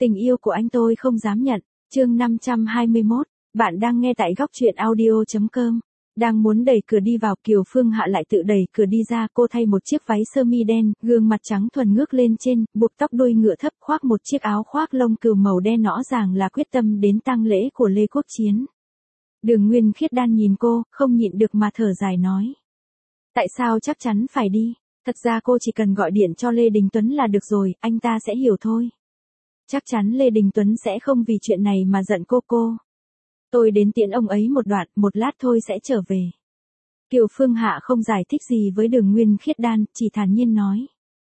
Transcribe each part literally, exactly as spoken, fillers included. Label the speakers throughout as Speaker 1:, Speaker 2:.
Speaker 1: Tình yêu của anh tôi không dám nhận. Chương năm trăm hai mươi mốt, bạn đang nghe tại góc truyện audio chấm com. Đang muốn đẩy cửa đi vào, Kiều Phương Hạ lại tự đẩy cửa đi ra, cô thay một chiếc váy sơ mi đen, gương mặt trắng thuần ngước lên trên, buộc tóc đuôi ngựa thấp, khoác một chiếc áo khoác lông cừu màu đen, rõ ràng là quyết tâm đến tang lễ của Lê Quốc Chiến. Đường Nguyên Khiết Đan nhìn cô, không nhịn được mà thở dài nói. Tại sao chắc chắn phải đi? Thật ra cô chỉ cần gọi điện cho Lê Đình Tuấn là được rồi, anh ta sẽ hiểu thôi. Chắc chắn Lê Đình Tuấn sẽ không vì chuyện này mà giận cô cô. Tôi đến tiễn ông ấy một đoạn, một lát thôi sẽ trở về. Kiều Phương Hạ không giải thích gì với Đường Nguyên Khiết Đan, chỉ thản nhiên nói.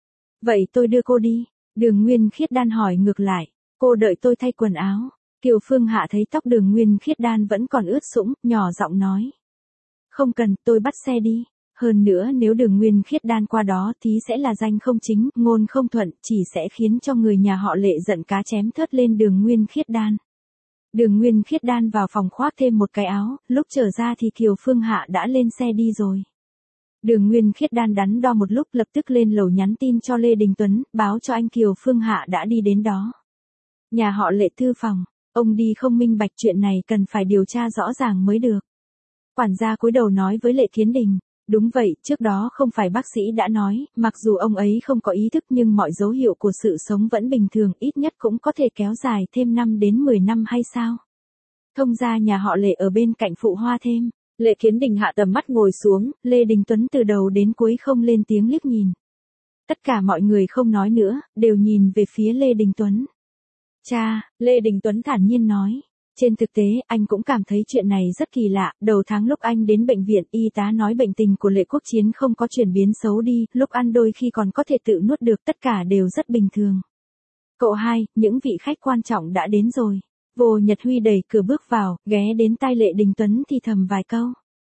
Speaker 1: Vậy tôi đưa cô đi. Đường Nguyên Khiết Đan hỏi ngược lại. Cô đợi tôi thay quần áo. Kiều Phương Hạ thấy tóc Đường Nguyên Khiết Đan vẫn còn ướt sũng, nhỏ giọng nói. Không cần, tôi bắt xe đi. Hơn nữa nếu Đường Nguyên Khiết Đan qua đó thì sẽ là danh không chính, ngôn không thuận, chỉ sẽ khiến cho người nhà họ Lệ giận cá chém thớt lên Đường Nguyên Khiết Đan. Đường Nguyên Khiết Đan vào phòng khoác thêm một cái áo, lúc trở ra thì Kiều Phương Hạ đã lên xe đi rồi. Đường Nguyên Khiết Đan đắn đo một lúc, lập tức lên lầu nhắn tin cho Lê Đình Tuấn, báo cho anh Kiều Phương Hạ đã đi đến đó. Nhà họ Lệ thư phòng, ông đi không minh bạch, chuyện này cần phải điều tra rõ ràng mới được. Quản gia cúi đầu nói với Lệ Thiến Đình. Đúng vậy, trước đó không phải bác sĩ đã nói, mặc dù ông ấy không có ý thức nhưng mọi dấu hiệu của sự sống vẫn bình thường, ít nhất cũng có thể kéo dài thêm năm đến mười năm hay sao? Thông gia nhà họ Lệ ở bên cạnh phụ hoa thêm. Lệ Thiến Đình hạ tầm mắt ngồi xuống, Lê Đình Tuấn từ đầu đến cuối không lên tiếng liếc nhìn. Tất cả mọi người không nói nữa, đều nhìn về phía Lê Đình Tuấn. Cha, Lê Đình Tuấn thản nhiên nói. Trên thực tế, anh cũng cảm thấy chuyện này rất kỳ lạ, đầu tháng lúc anh đến bệnh viện, y tá nói bệnh tình của Lệ Quốc Chiến không có chuyển biến xấu đi, lúc ăn đôi khi còn có thể tự nuốt được, tất cả đều rất bình thường. Cậu hai, những vị khách quan trọng đã đến rồi. Vô Nhật Huy đẩy cửa bước vào, ghé đến tai Lệ Đình Tuấn thì thầm vài câu.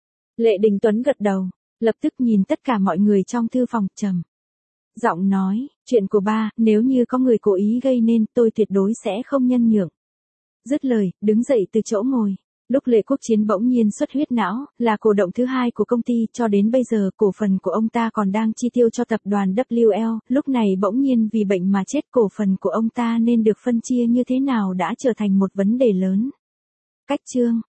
Speaker 1: Lệ Đình Tuấn gật đầu, lập tức nhìn tất cả mọi người trong thư phòng, trầm giọng nói, chuyện của ba, nếu như có người cố ý gây nên, tôi tuyệt đối sẽ không nhân nhượng. Dứt lời, đứng dậy từ chỗ ngồi. Lúc Lệ Quốc Chiến bỗng nhiên xuất huyết não, là cổ động thứ hai của công ty, cho đến bây giờ cổ phần của ông ta còn đang chi tiêu cho tập đoàn W L, lúc này bỗng nhiên vì bệnh mà chết, cổ phần của ông ta nên được phân chia như thế nào đã trở thành một vấn đề lớn. Cách chương